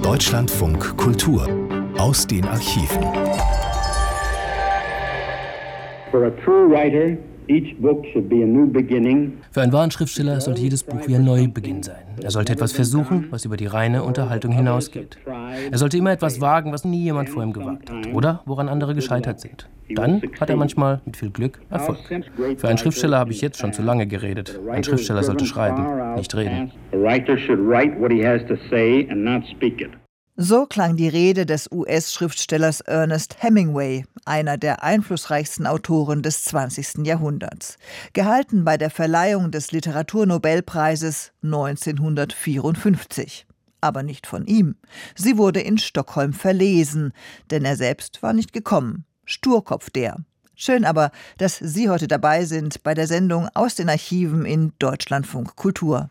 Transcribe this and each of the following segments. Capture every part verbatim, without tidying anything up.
Deutschlandfunk Kultur aus den Archiven. For a true writer, each book should be a new beginning. Für einen wahren Schriftsteller sollte jedes Buch wie ein Neubeginn sein. Er sollte etwas versuchen, was über die reine Unterhaltung hinausgeht. Er sollte immer etwas wagen, was nie jemand vor ihm gewagt hat oder woran andere gescheitert sind. Dann hat er manchmal mit viel Glück Erfolg. Für einen Schriftsteller habe ich jetzt schon zu lange geredet. Ein Schriftsteller sollte schreiben, nicht reden. So klang die Rede des U S-Schriftstellers Ernest Hemingway, einer der einflussreichsten Autoren des zwanzigsten Jahrhunderts, gehalten bei der Verleihung des Literaturnobelpreises neunzehnhundertvierundfünfzig. Aber nicht von ihm. Sie wurde in Stockholm verlesen, denn er selbst war nicht gekommen. Sturkopf der. Schön aber, dass Sie heute dabei sind bei der Sendung aus den Archiven in Deutschlandfunk Kultur.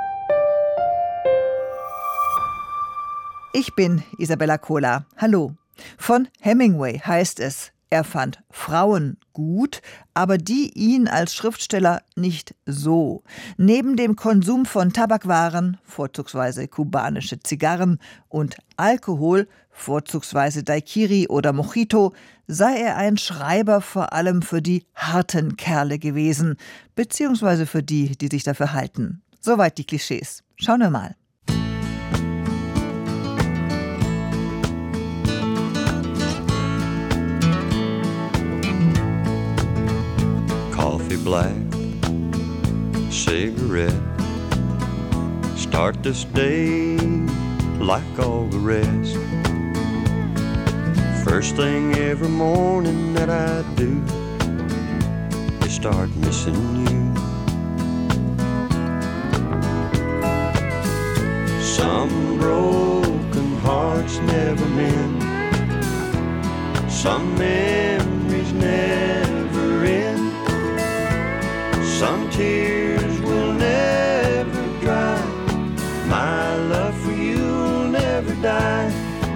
Ich bin Isabella Kohler. Hallo. Von Hemingway heißt es, er fand Frauen gut, aber die ihn als Schriftsteller nicht so. Neben dem Konsum von Tabakwaren, vorzugsweise kubanische Zigarren, und Alkohol, vorzugsweise Daiquiri oder Mojito, sei er ein Schreiber vor allem für die harten Kerle gewesen, beziehungsweise für die, die sich dafür halten. Soweit die Klischees. Schauen wir mal. Coffee black, cigarette, start this day like all the rest. First thing every morning that I do is start missing you. Some broken hearts never mend, some memories never end. Some tears will never dry. My love for you will never die.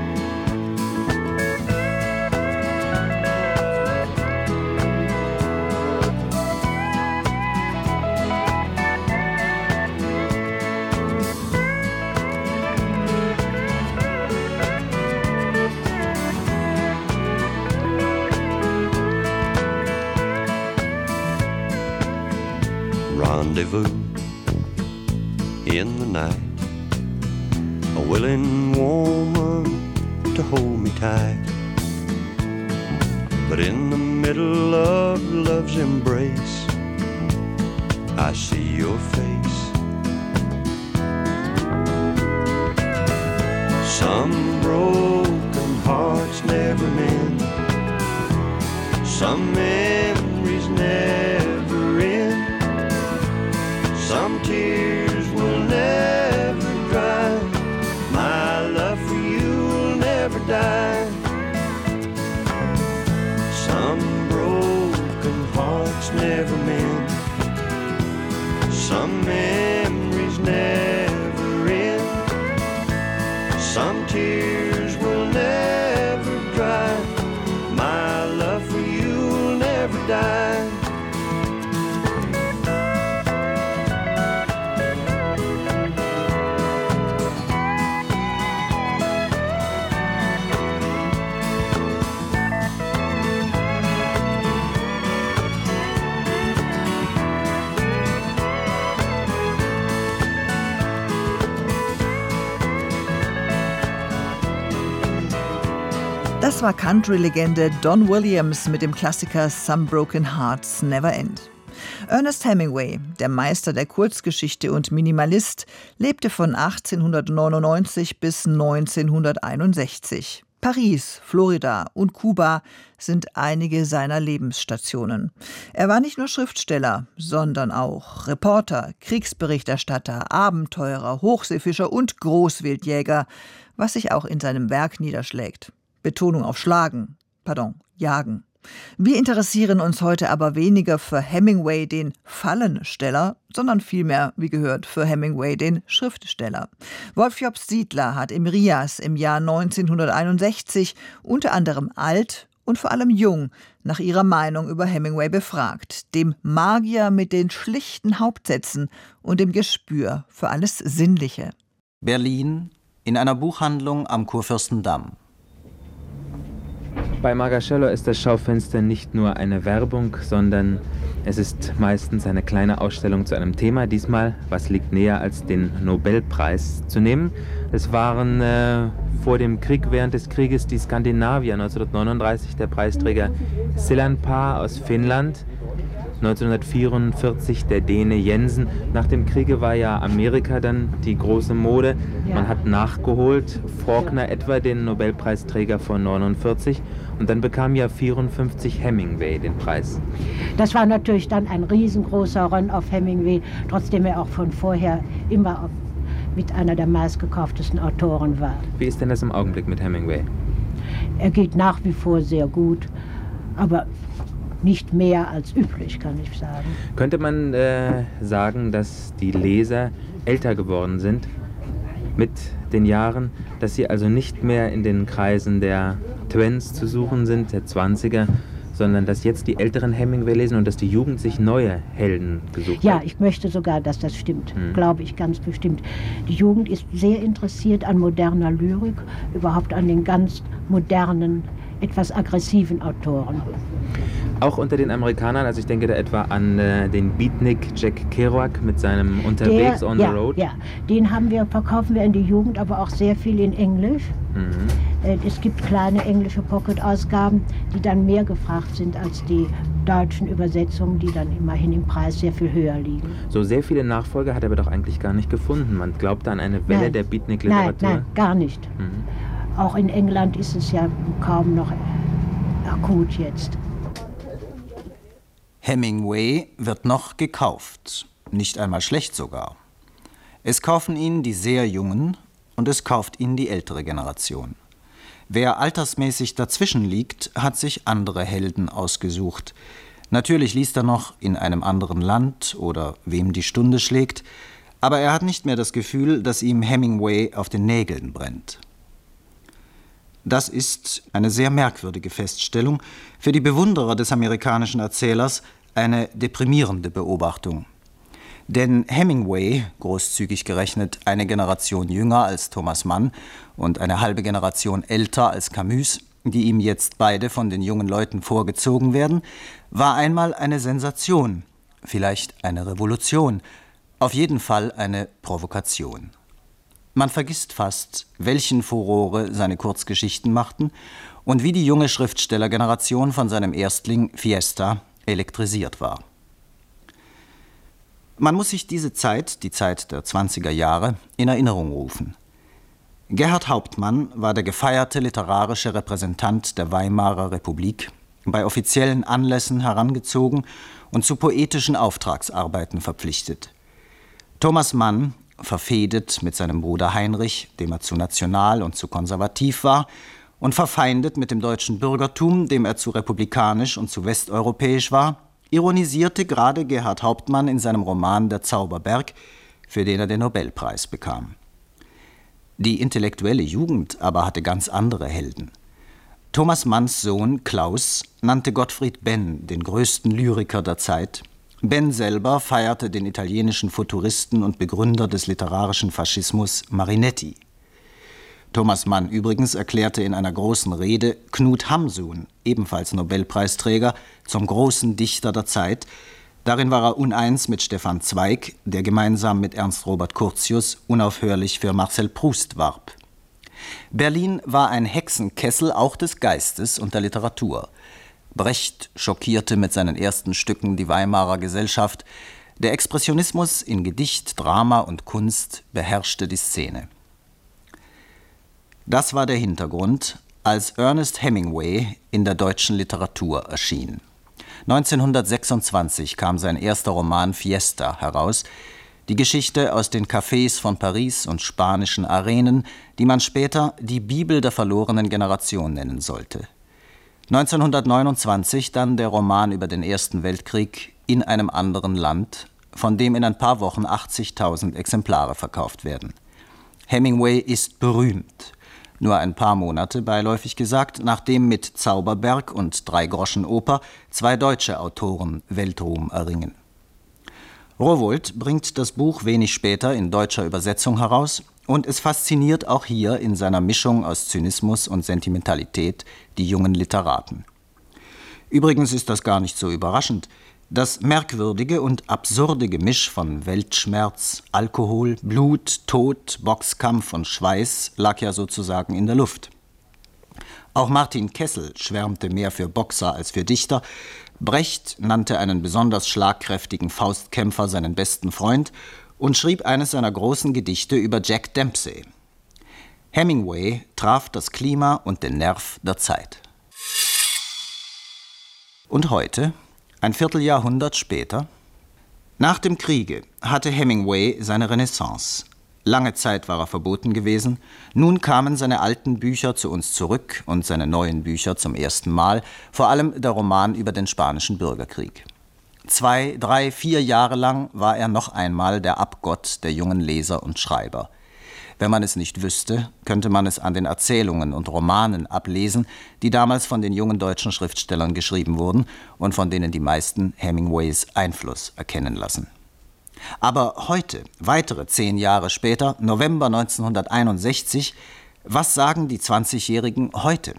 Rendezvous in the night, a willing woman to hold me tight. But in the middle of love's embrace, I see your face. Some broken hearts never mend, some memories never end. Some tears will never dry. My love for you will never die. Some broken hearts never mend, some memories never end. Some tears will never dry. My love for you will never die. Das war Country-Legende Don Williams mit dem Klassiker Some Broken Hearts Never End. Ernest Hemingway, der Meister der Kurzgeschichte und Minimalist, lebte von achtzehnhundertneunundneunzig bis neunzehnhunderteinundsechzig. Paris, Florida und Kuba sind einige seiner Lebensstationen. Er war nicht nur Schriftsteller, sondern auch Reporter, Kriegsberichterstatter, Abenteurer, Hochseefischer und Großwildjäger, was sich auch in seinem Werk niederschlägt. Betonung auf Schlagen, pardon, Jagen. Wir interessieren uns heute aber weniger für Hemingway, den Fallensteller, sondern vielmehr, wie gehört, für Hemingway, den Schriftsteller. Wolf-Jobst Siedler hat im Rias im Jahr neunzehnhunderteinundsechzig unter anderem alt und vor allem jung nach ihrer Meinung über Hemingway befragt, dem Magier mit den schlichten Hauptsätzen und dem Gespür für alles Sinnliche. Berlin, in einer Buchhandlung am Kurfürstendamm. Bei Margascello ist das Schaufenster nicht nur eine Werbung, sondern es ist meistens eine kleine Ausstellung zu einem Thema. Diesmal, was liegt näher als den Nobelpreis zu nehmen? Es waren äh, vor dem Krieg, während des Krieges, die Skandinavier. neunzehnhundertneununddreißig der Preisträger Sillanpää aus Finnland. neunzehnhundertvierundvierzig der Däne Jensen. Nach dem Kriege war ja Amerika dann die große Mode. Man hat nachgeholt, Faulkner etwa, den Nobelpreisträger von neunundvierzig. Und dann bekam ja vierundfünfzig Hemingway den Preis. Das war natürlich dann ein riesengroßer Run auf Hemingway, trotzdem er auch von vorher immer mit einer der meistgekauftesten Autoren war. Wie ist denn das im Augenblick mit Hemingway? Er geht nach wie vor sehr gut, aber nicht mehr als üblich, kann ich sagen. Könnte man äh, sagen, dass die Leser älter geworden sind mit den Jahren, dass sie also nicht mehr in den Kreisen der Twents zu suchen sind, der Zwanziger, sondern dass jetzt die Älteren Hemingway lesen und dass die Jugend sich neue Helden gesucht ja, hat? Ja, ich möchte sogar, dass das stimmt, hm. glaube ich ganz bestimmt. Die Jugend ist sehr interessiert an moderner Lyrik, überhaupt an den ganz modernen, etwas aggressiven Autoren. Auch unter den Amerikanern, also ich denke da etwa an äh, den Beatnik Jack Kerouac mit seinem Unterwegs Der, on ja, the Road. Ja, den haben wir, verkaufen wir in die Jugend, aber auch sehr viel in Englisch. Mhm. Äh, es gibt kleine englische Pocket-Ausgaben, die dann mehr gefragt sind als die deutschen Übersetzungen, die dann immerhin im Preis sehr viel höher liegen. So sehr viele Nachfolger hat er aber doch eigentlich gar nicht gefunden. Man glaubt an eine Welle nein. der Beatnik-Literatur. Nein, nein, gar nicht. Mhm. Auch in England ist es ja kaum noch akut jetzt. Hemingway wird noch gekauft, nicht einmal schlecht sogar. Es kaufen ihn die sehr Jungen und es kauft ihn die ältere Generation. Wer altersmäßig dazwischen liegt, hat sich andere Helden ausgesucht. Natürlich liest er noch in einem anderen Land oder wem die Stunde schlägt, aber er hat nicht mehr das Gefühl, dass ihm Hemingway auf den Nägeln brennt. Das ist eine sehr merkwürdige Feststellung, für die Bewunderer des amerikanischen Erzählers eine deprimierende Beobachtung. Denn Hemingway, großzügig gerechnet eine Generation jünger als Thomas Mann und eine halbe Generation älter als Camus, die ihm jetzt beide von den jungen Leuten vorgezogen werden, war einmal eine Sensation, vielleicht eine Revolution, auf jeden Fall eine Provokation. Man vergisst fast, welchen Furore seine Kurzgeschichten machten und wie die junge Schriftstellergeneration von seinem Erstling Fiesta elektrisiert war. Man muss sich diese Zeit, die Zeit der zwanziger Jahre, in Erinnerung rufen. Gerhart Hauptmann war der gefeierte literarische Repräsentant der Weimarer Republik, bei offiziellen Anlässen herangezogen und zu poetischen Auftragsarbeiten verpflichtet. Thomas Mann, verfehdet mit seinem Bruder Heinrich, dem er zu national und zu konservativ war, und verfeindet mit dem deutschen Bürgertum, dem er zu republikanisch und zu westeuropäisch war, ironisierte gerade Gerhart Hauptmann in seinem Roman Der Zauberberg, für den er den Nobelpreis bekam. Die intellektuelle Jugend aber hatte ganz andere Helden. Thomas Manns Sohn Klaus nannte Gottfried Benn den größten Lyriker der Zeit. Benn selber feierte den italienischen Futuristen und Begründer des literarischen Faschismus Marinetti. Thomas Mann übrigens erklärte in einer großen Rede Knut Hamsun, ebenfalls Nobelpreisträger, zum großen Dichter der Zeit. Darin war er uneins mit Stefan Zweig, der gemeinsam mit Ernst Robert Curtius unaufhörlich für Marcel Proust warb. Berlin war ein Hexenkessel auch des Geistes und der Literatur. Brecht schockierte mit seinen ersten Stücken die Weimarer Gesellschaft. Der Expressionismus in Gedicht, Drama und Kunst beherrschte die Szene. Das war der Hintergrund, als Ernest Hemingway in der deutschen Literatur erschien. neunzehnhundertsechsundzwanzig kam sein erster Roman Fiesta heraus, die Geschichte aus den Cafés von Paris und spanischen Arenen, die man später die Bibel der verlorenen Generation nennen sollte. neunzehnhundertneunundzwanzig dann der Roman über den Ersten Weltkrieg in einem anderen Land, von dem in ein paar Wochen achtzigtausend Exemplare verkauft werden. Hemingway ist berühmt. Nur ein paar Monate, beiläufig gesagt, nachdem mit Zauberberg und Dreigroschenoper zwei deutsche Autoren Weltruhm erringen. Rowohlt bringt das Buch wenig später in deutscher Übersetzung heraus Und es fasziniert auch hier in seiner Mischung aus Zynismus und Sentimentalität die jungen Literaten. Übrigens ist das gar nicht so überraschend. Das merkwürdige und absurde Gemisch von Weltschmerz, Alkohol, Blut, Tod, Boxkampf und Schweiß lag ja sozusagen in der Luft. Auch Martin Kessel schwärmte mehr für Boxer als für Dichter. Brecht nannte einen besonders schlagkräftigen Faustkämpfer seinen besten Freund und schrieb eines seiner großen Gedichte über Jack Dempsey. Hemingway traf das Klima und den Nerv der Zeit. Und heute, ein Vierteljahrhundert später? Nach dem Kriege hatte Hemingway seine Renaissance. Lange Zeit war er verboten gewesen. Nun kamen seine alten Bücher zu uns zurück und seine neuen Bücher zum ersten Mal, vor allem der Roman über den Spanischen Bürgerkrieg. Zwei, drei, vier Jahre lang war er noch einmal der Abgott der jungen Leser und Schreiber. Wenn man es nicht wüsste, könnte man es an den Erzählungen und Romanen ablesen, die damals von den jungen deutschen Schriftstellern geschrieben wurden und von denen die meisten Hemingways Einfluss erkennen lassen. Aber heute, weitere zehn Jahre später, November neunzehnhunderteinundsechzig, was sagen die zwanzigjährigen heute?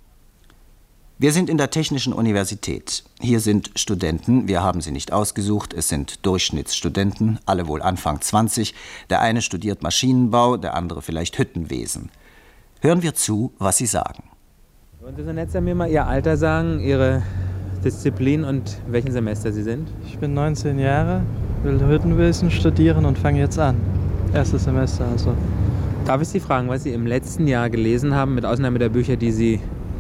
Wir sind in der Technischen Universität. Hier sind Studenten, wir haben sie nicht ausgesucht, es sind Durchschnittsstudenten, alle wohl Anfang zwanzig. Der eine studiert Maschinenbau, der andere vielleicht Hüttenwesen. Hören wir zu, was sie sagen. Wollen Sie so nett sein, mir mal Ihr Alter sagen, Ihre Disziplin und welchen Semester Sie sind? Ich bin neunzehn Jahre, will Hüttenwesen studieren und fange jetzt an. Erstes Semester also. Darf ich Sie fragen, was Sie im letzten Jahr gelesen haben, mit Ausnahme der Bücher, die Sie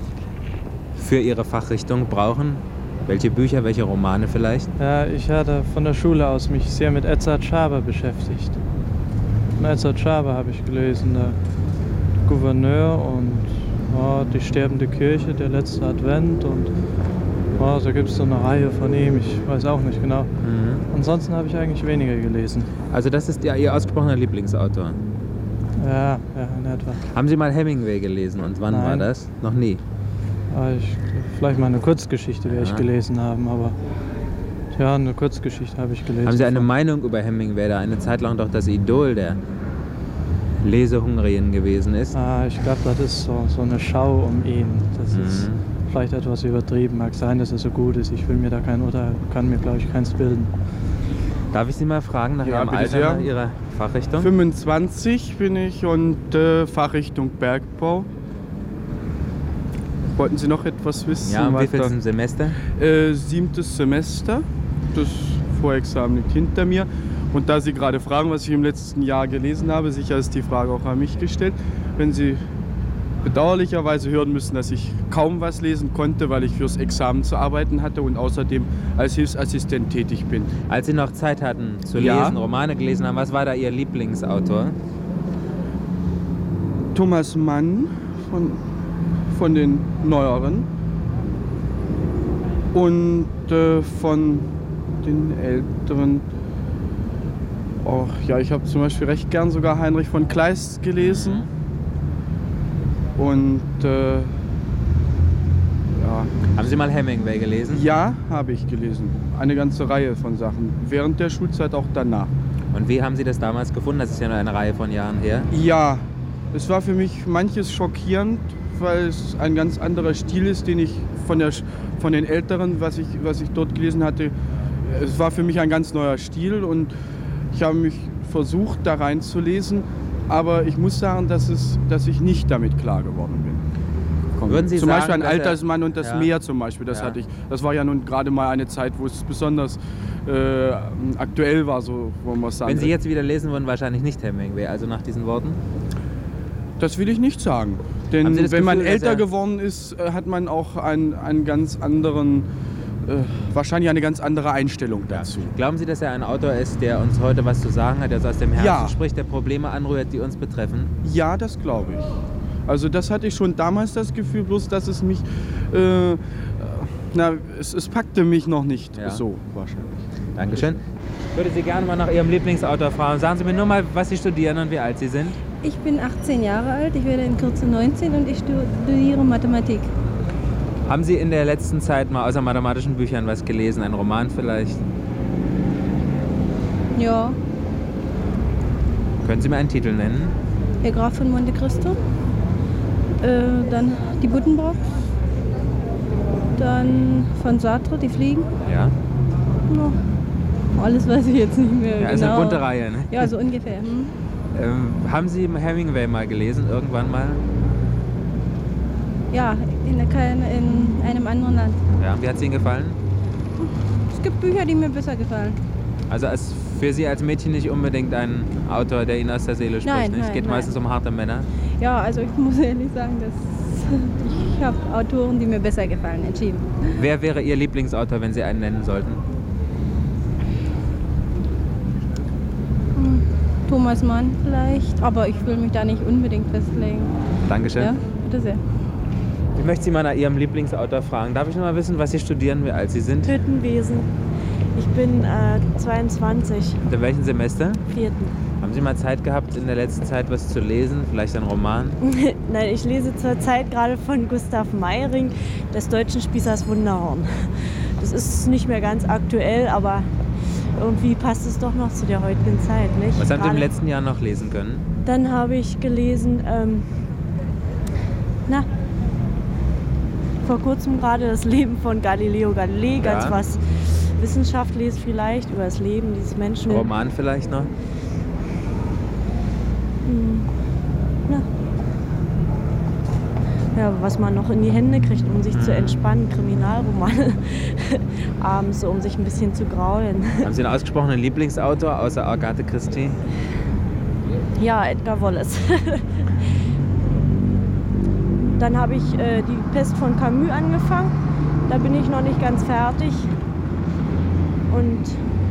für Ihre Fachrichtung brauchen? Welche Bücher, welche Romane vielleicht? Ja, ich hatte von der Schule aus mich sehr mit Edzard Schaber beschäftigt. Von Edzard Schaber habe ich gelesen, der Gouverneur und oh, die sterbende Kirche, der letzte Advent und oh, da gibt es so eine Reihe von ihm, ich weiß auch nicht genau. Mhm. Ansonsten habe ich eigentlich weniger gelesen. Also das ist ja Ihr ausgesprochener Lieblingsautor? Ja, ja, in etwa. Haben Sie mal Hemingway gelesen und wann Nein. war das? Noch nie? Ich, vielleicht mal eine Kurzgeschichte werde ja. ich gelesen haben, aber ja, eine Kurzgeschichte habe ich gelesen. Haben Sie eine Meinung über Hemingway, der eine Zeit lang doch das Idol der Lesehungrigen gewesen ist? Ah, ich glaube, das ist so, so eine Schau um ihn. Das mhm. ist vielleicht etwas übertrieben. Mag sein, dass er so gut ist. Ich will mir da kein Urteil, kann mir, glaube ich, keins bilden. Darf ich Sie mal fragen nach ja, Ihrem Alter, sehr. nach Ihrer Fachrichtung? fünfundzwanzig bin ich und äh, Fachrichtung Bergbau. Wollten Sie noch etwas wissen? Ja, um wie viel Semester? Äh, siebtes Semester. Das Vorexamen liegt hinter mir. Und da Sie gerade fragen, was ich im letzten Jahr gelesen habe, sicher ist die Frage auch an mich gestellt. Wenn Sie bedauerlicherweise hören müssen, dass ich kaum was lesen konnte, weil ich fürs Examen zu arbeiten hatte und außerdem als Hilfsassistent tätig bin. Als Sie noch Zeit hatten zu ja. lesen, Romane gelesen haben, was war da Ihr Lieblingsautor? Thomas Mann von, von den Neueren und äh, von den Älteren. Oh, ja, ich habe zum Beispiel recht gern sogar Heinrich von Kleist gelesen. Mhm. Und äh, ja. Haben Sie mal Hemingway gelesen? Ja, habe ich gelesen. Eine ganze Reihe von Sachen. Während der Schulzeit, auch danach. Und wie haben Sie das damals gefunden? Das ist ja nur eine Reihe von Jahren her. Ja, es war für mich manches schockierend, weil es ein ganz anderer Stil ist, den ich von, der, von den Älteren, was ich, was ich dort gelesen hatte. Es war für mich ein ganz neuer Stil und ich habe mich versucht, da reinzulesen. Aber ich muss sagen, dass, es, dass ich nicht damit klar geworden bin. Würden Sie zum sagen, Beispiel ein dass Altersmann und das ja. Meer zum Beispiel, das ja. hatte ich. Das war ja nun gerade mal eine Zeit, wo es besonders äh, aktuell war, so wollen wir es sagen. Wenn Sie jetzt wieder lesen würden, wahrscheinlich nicht Hemingway, also nach diesen Worten? Das will ich nicht sagen. Denn wenn Gefühl, man älter geworden ist, hat man auch einen, einen ganz anderen, äh, wahrscheinlich eine ganz andere Einstellung dazu. Ja. Glauben Sie, dass er ein Autor ist, der uns heute was zu sagen hat, der so aus dem Herzen ja. spricht, der Probleme anrührt, die uns betreffen? Ja, das glaube ich. Also das hatte ich schon damals das Gefühl, bloß dass es mich, äh, na, es, es packte mich noch nicht ja. so wahrscheinlich. Dankeschön. Ich würde Sie gerne mal nach Ihrem Lieblingsautor fragen. Sagen Sie mir nur mal, was Sie studieren und wie alt Sie sind. Ich bin achtzehn Jahre alt, ich werde in Kürze neunzehn und ich studiere Mathematik. Haben Sie in der letzten Zeit mal außer mathematischen Büchern was gelesen? Ein Roman vielleicht? Ja. Können Sie mir einen Titel nennen? Der Graf von Monte Cristo. Äh, dann die Buddenbrooks. Dann von Sartre, die Fliegen. Ja. No. Alles weiß ich jetzt nicht mehr Ja, genau. also eine bunte Reihe, ne? Ja, so ungefähr. Hm. Ähm, haben Sie Hemingway mal gelesen, irgendwann mal? Ja, in, in einem anderen Land. Ja, wie hat es Ihnen gefallen? Es gibt Bücher, die mir besser gefallen. Also als für Sie als Mädchen nicht unbedingt ein Autor, der Ihnen aus der Seele spricht, Nein, nicht? Es nein, geht nein. meistens um harte Männer. Ja, also ich muss ehrlich sagen, dass ich habe Autoren, die mir besser gefallen, entschieden. Wer wäre Ihr Lieblingsautor, wenn Sie einen nennen sollten? Thomas Mann vielleicht, aber ich will mich da nicht unbedingt festlegen. Dankeschön. Ja, bitte sehr. Ich möchte Sie mal nach Ihrem Lieblingsautor fragen. Darf ich noch mal wissen, was Sie studieren, wie alt Sie sind? Hüttenwesen. Ich bin äh, zweiundzwanzig. Und in welchem Semester? Vierten. Haben Sie mal Zeit gehabt, in der letzten Zeit was zu lesen? Vielleicht einen Roman? Nein, ich lese zurzeit gerade von Gustav Meyring, des deutschen Spießers Wunderhorn. Das ist nicht mehr ganz aktuell, aber irgendwie passt es doch noch zu der heutigen Zeit, nicht? Was haben Sie im Gerade- letzten Jahr noch lesen können? Dann habe ich gelesen, ähm, na, vor kurzem gerade das Leben von Galileo Galilei, ganz Ja. was Wissenschaftliches vielleicht über das Leben dieses Menschen. Roman vielleicht noch? Hm. Na. Ja, was man noch in die Hände kriegt, um sich Mhm. zu entspannen, Kriminalromane. Abends, so, um sich ein bisschen zu graulen. Haben Sie einen ausgesprochenen Lieblingsautor außer Agatha Christie? Ja, Edgar Wallace. Dann habe ich äh, die Pest von Camus angefangen. Da bin ich noch nicht ganz fertig. Und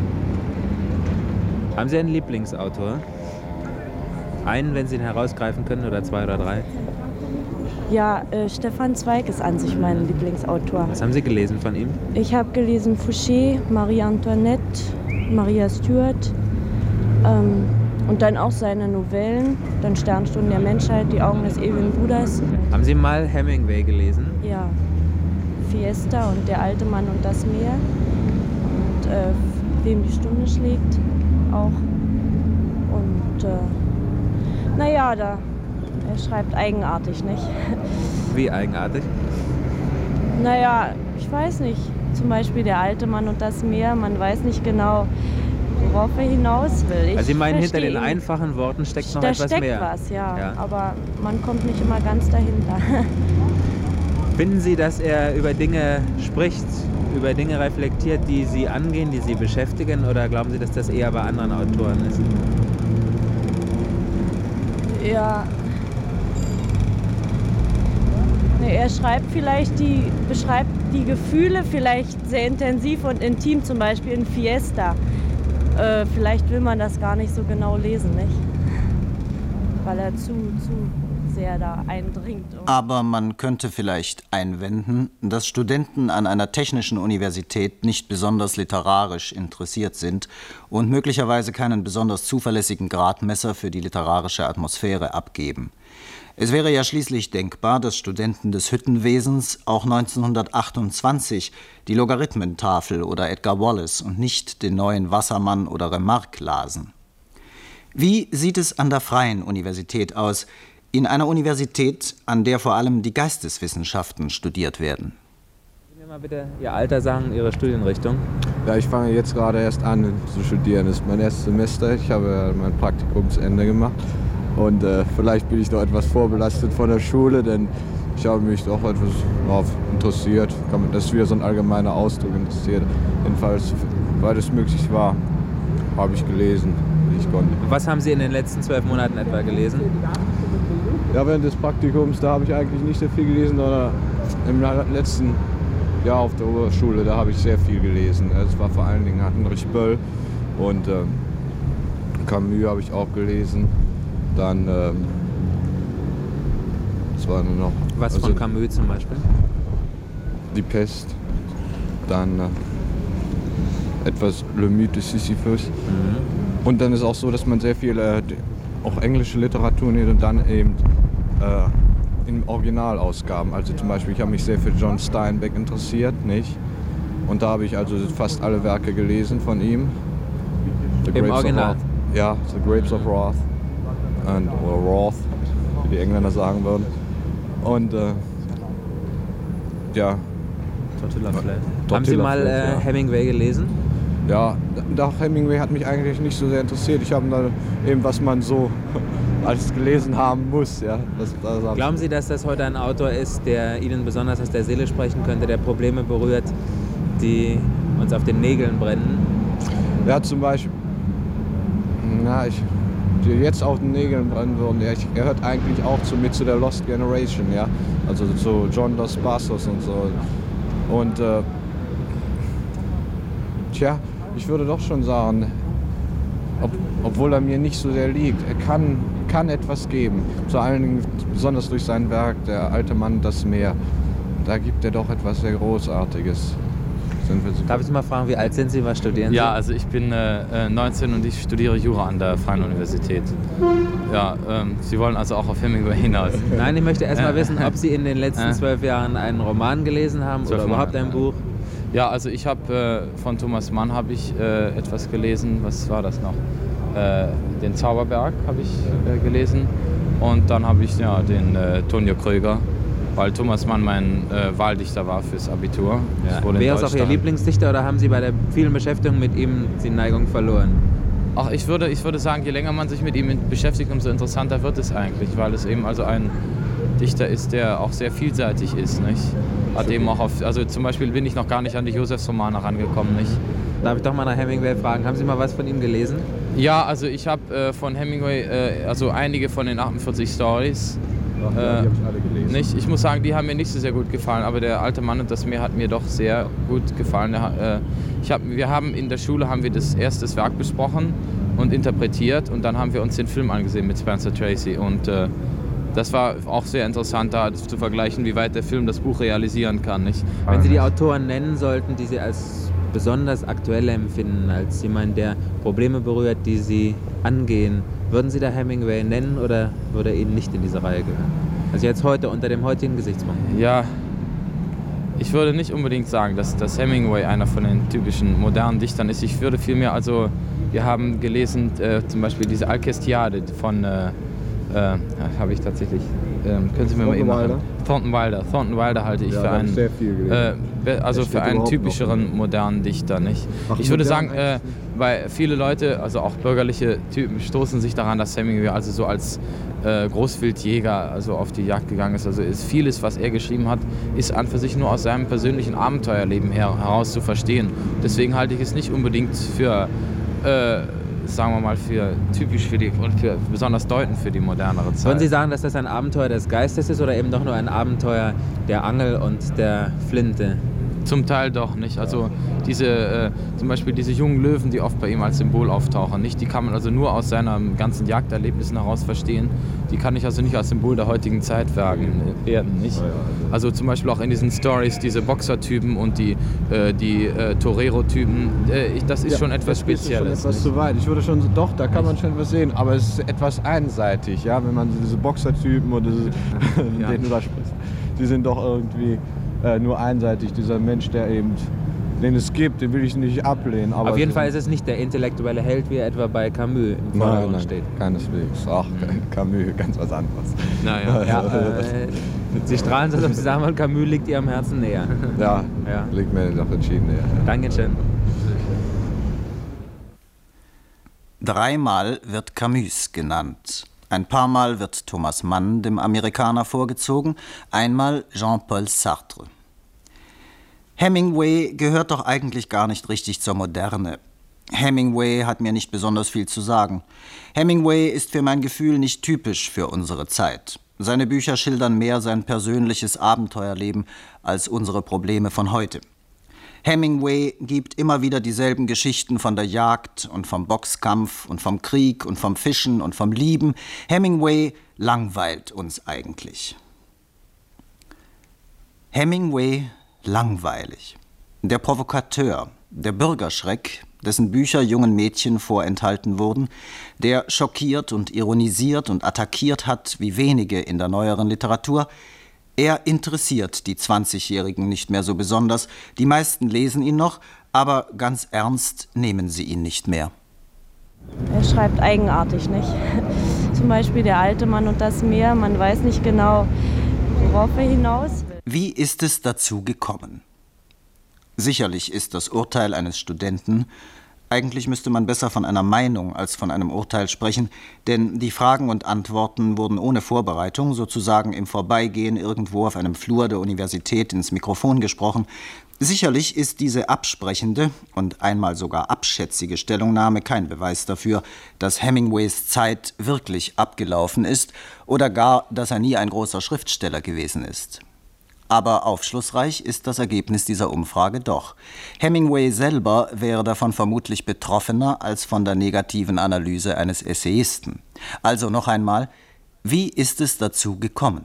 Haben Sie einen Lieblingsautor? Einen, wenn Sie ihn herausgreifen können, oder zwei oder drei? ja, äh, Stefan Zweig ist an sich mein Lieblingsautor. Was haben Sie gelesen von ihm? Ich habe gelesen Fouché, Marie Antoinette, Maria Stuart ähm, und dann auch seine Novellen, dann Sternstunden der Menschheit, die Augen des ewigen Buddhas. Haben Sie mal Hemingway gelesen? Ja, Fiesta und Der alte Mann und das Meer und äh, Wem die Stunde schlägt auch. Und äh, naja, da, er schreibt eigenartig, nicht? Wie eigenartig? Naja, ich weiß nicht. Zum Beispiel Der alte Mann und das Meer, man weiß nicht genau, worauf er hinaus will. Ich Also Sie meinen, hinter verstehe den ihn. einfachen Worten steckt noch Da etwas steckt mehr? was, ja, Ja. aber man kommt nicht immer ganz dahinter. Finden Sie, dass er über Dinge spricht, über Dinge reflektiert, die Sie angehen, die Sie beschäftigen, oder glauben Sie, dass das eher bei anderen Autoren ist? Ja. Nee, er schreibt vielleicht die, beschreibt die Gefühle vielleicht sehr intensiv und intim, zum Beispiel in Fiesta. Äh, vielleicht will man das gar nicht so genau lesen, nicht? Weil er zu, zu sehr da eindringt. Aber man könnte vielleicht einwenden, dass Studenten an einer technischen Universität nicht besonders literarisch interessiert sind und möglicherweise keinen besonders zuverlässigen Gradmesser für die literarische Atmosphäre abgeben. Es wäre ja schließlich denkbar, dass Studenten des Hüttenwesens auch neunzehnhundertachtundzwanzig die Logarithmentafel oder Edgar Wallace und nicht den neuen Wassermann oder Remarque lasen. Wie sieht es an der Freien Universität aus, in einer Universität, an der vor allem die Geisteswissenschaften studiert werden? Können Sie mir mal bitte Ihr Alter sagen, Ihre Studienrichtung? Ja, ich fange jetzt gerade erst an zu studieren. Das ist mein erstes Semester. Ich habe mein Praktikum zu Ende gemacht. Und äh, vielleicht bin ich noch etwas vorbelastet von der Schule, denn ich habe mich doch etwas darauf interessiert. Das ist wieder so ein allgemeiner Ausdruck, interessiert. Jedenfalls, weil es möglich war, habe ich gelesen, wie ich konnte. Was haben Sie in den letzten zwölf Monaten etwa gelesen? Ja, während des Praktikums, da habe ich eigentlich nicht so viel gelesen, sondern im letzten Jahr auf der Oberschule, da habe ich sehr viel gelesen. Es war vor allen Dingen Heinrich Böll und äh, Camus habe ich auch gelesen. Dann, ähm, was war denn noch? Was Also, von Camus zum Beispiel? Die Pest. Dann äh, etwas Le Mythe de Sisyphus. Mhm. Und dann ist auch so, dass man sehr viel äh, auch englische Literatur nimmt und dann eben äh, in Originalausgaben. Also zum Beispiel, ich habe mich sehr für John Steinbeck interessiert, nicht? Und da habe ich also fast alle Werke gelesen von ihm. The Im Grapes Original? Of Wrath. Ja, The Grapes of Wrath. und, oder Roth, wie die Engländer sagen würden. Und äh, ja. Tortilla Flat. Haben Sie mal äh, ja. Hemingway gelesen? Ja, doch, Hemingway hat mich eigentlich nicht so sehr interessiert. Ich habe da eben, was man so alles gelesen haben muss. Ja, das, das Glauben Sie, dass das heute ein Autor ist, der Ihnen besonders aus der Seele sprechen könnte, der Probleme berührt, die uns auf den Nägeln brennen? Ja, zum Beispiel, na, ich, die jetzt auf den Nägeln brennen würden, ja, ich, er gehört eigentlich auch zu, mit zu der Lost Generation, ja, also zu John Dos Passos und so. Und, äh, tja, ich würde doch schon sagen, ob, obwohl er mir nicht so sehr liegt, er kann, kann etwas geben. Vor allen Dingen, besonders durch sein Werk, Der alte Mann und das Meer. Da gibt er doch etwas sehr Großartiges. Darf ich Sie mal fragen, wie alt sind Sie, was studieren Sie? Ja, also ich bin äh, neunzehn und ich studiere Jura an der Freien Universität. Ja, ähm, Sie wollen also auch auf Hemingway hinaus? Nein, ich möchte erst mal wissen, ob Sie in den letzten zwölf Jahren einen Roman gelesen haben oder überhaupt ein Buch. Ja, also ich habe äh, von Thomas Mann habe ich äh, etwas gelesen. Was war das noch? Äh, den Zauberberg habe ich äh, gelesen und dann habe ich ja den äh, Tonio Kröger, weil Thomas Mann mein äh, Wahldichter war fürs Abitur. Ja. Wäre es auch Ihr Lieblingsdichter oder haben Sie bei der vielen Beschäftigung mit ihm die Neigung verloren? Ach, ich würde, ich würde sagen, je länger man sich mit ihm beschäftigt, umso interessanter wird es eigentlich, weil es eben also ein Dichter ist, der auch sehr vielseitig ist, nicht? Hat eben auch auf, also zum Beispiel bin ich noch gar nicht an die Josefs-Romane rangekommen, nicht? Darf ich doch mal nach Hemingway fragen, haben Sie mal was von ihm gelesen? Ja, also ich habe äh, von Hemingway, äh, also einige von den achtundvierzig Stories. Ach, ja, äh, die habe ich alle gelesen. Nicht? Ich muss sagen, die haben mir nicht so sehr gut gefallen, aber Der alte Mann und das Meer hat mir doch sehr gut gefallen. Der, äh, ich hab, wir haben in der Schule haben wir das erste Werk besprochen und interpretiert und dann haben wir uns den Film angesehen mit Spencer Tracy und äh, das war auch sehr interessant, da zu vergleichen, wie weit der Film das Buch realisieren kann. Nicht? Wenn Sie die Autoren nennen sollten, die Sie als besonders aktuell empfinden, als jemand, der Probleme berührt, die Sie angehen, würden Sie da Hemingway nennen oder würde er Ihnen nicht in diese Reihe gehören? Also jetzt heute, unter dem heutigen Gesichtspunkt. Ja, ich würde nicht unbedingt sagen, dass, dass Hemingway einer von den typischen modernen Dichtern ist. Ich würde vielmehr, also wir haben gelesen äh, zum Beispiel diese Alcestiade von... Äh, Äh, habe ich tatsächlich. Ähm, können Sie mir mal eben machen? Thornton Wilder. Thornton Wilder halte ich ja, für einen, äh, also für einen typischeren noch, modernen Dichter, nicht? Ach, ich würde sagen, äh, weil viele Leute, also auch bürgerliche Typen, stoßen sich daran, dass Hemingway also so als äh, Großwildjäger also auf die Jagd gegangen ist. Also ist vieles, was er geschrieben hat, ist an für sich nur aus seinem persönlichen Abenteuerleben her, heraus zu verstehen. Deswegen halte ich es nicht unbedingt für äh, sagen wir mal, für typisch für die und für besonders deutend für die modernere Zeit. Würden Sie sagen, dass das ein Abenteuer des Geistes ist oder eben doch nur ein Abenteuer der Angel und der Flinte? Zum Teil doch nicht. Also diese, äh, zum Beispiel diese jungen Löwen, die oft bei ihm als Symbol auftauchen, nicht? Die kann man also nur aus seinen ganzen Jagderlebnissen heraus verstehen. Die kann ich also nicht als Symbol der heutigen Zeit werden, nicht? Also zum Beispiel auch in diesen Stories diese Boxertypen und die, äh, die äh, Torero-Typen, äh, das ist ja, schon etwas Spezielles. Das ist schon etwas zu weit. Ich würde schon, doch, da kann man schon was sehen, aber es ist etwas einseitig, ja, wenn man diese Boxertypen oder diese, ja. denen du da sprichst, die sind doch irgendwie äh, nur einseitig. Dieser Mensch, der eben, den es gibt, den will ich nicht ablehnen. Aber auf jeden so Fall ist es nicht der intellektuelle Held, wie er etwa bei Camus im Vordergrund steht. Keineswegs. Ach, Camus, ganz was anderes. Naja. Ja, äh, Sie strahlen so, als ob Sie sagen wollen, Camus liegt Ihrem Herzen näher. Ja, ja. Liegt mir doch entschieden näher. Dankeschön. Dreimal wird Camus genannt. Ein paar Mal wird Thomas Mann dem Amerikaner vorgezogen, einmal Jean-Paul Sartre. Hemingway gehört doch eigentlich gar nicht richtig zur Moderne. Hemingway hat mir nicht besonders viel zu sagen. Hemingway ist für mein Gefühl nicht typisch für unsere Zeit. Seine Bücher schildern mehr sein persönliches Abenteuerleben als unsere Probleme von heute. Hemingway gibt immer wieder dieselben Geschichten von der Jagd und vom Boxkampf und vom Krieg und vom Fischen und vom Lieben. Hemingway langweilt uns eigentlich. Hemingway langweilig. Der Provokateur, der Bürgerschreck, dessen Bücher jungen Mädchen vorenthalten wurden, der schockiert und ironisiert und attackiert hat wie wenige in der neueren Literatur. Er interessiert die zwanzigjährigen nicht mehr so besonders. Die meisten lesen ihn noch, aber ganz ernst nehmen sie ihn nicht mehr. Er schreibt eigenartig, nicht? zum Beispiel Der alte Mann und das Meer. Man weiß nicht genau, worauf er hinaus will. Wie ist es dazu gekommen? Sicherlich ist das Urteil eines Studenten, eigentlich müsste man besser von einer Meinung als von einem Urteil sprechen, denn die Fragen und Antworten wurden ohne Vorbereitung, sozusagen im Vorbeigehen irgendwo auf einem Flur der Universität ins Mikrofon gesprochen. Sicherlich ist diese absprechende und einmal sogar abschätzige Stellungnahme kein Beweis dafür, dass Hemingways Zeit wirklich abgelaufen ist oder gar, dass er nie ein großer Schriftsteller gewesen ist. Aber aufschlussreich ist das Ergebnis dieser Umfrage doch. Hemingway selber wäre davon vermutlich betroffener als von der negativen Analyse eines Essayisten. Also noch einmal, wie ist es dazu gekommen?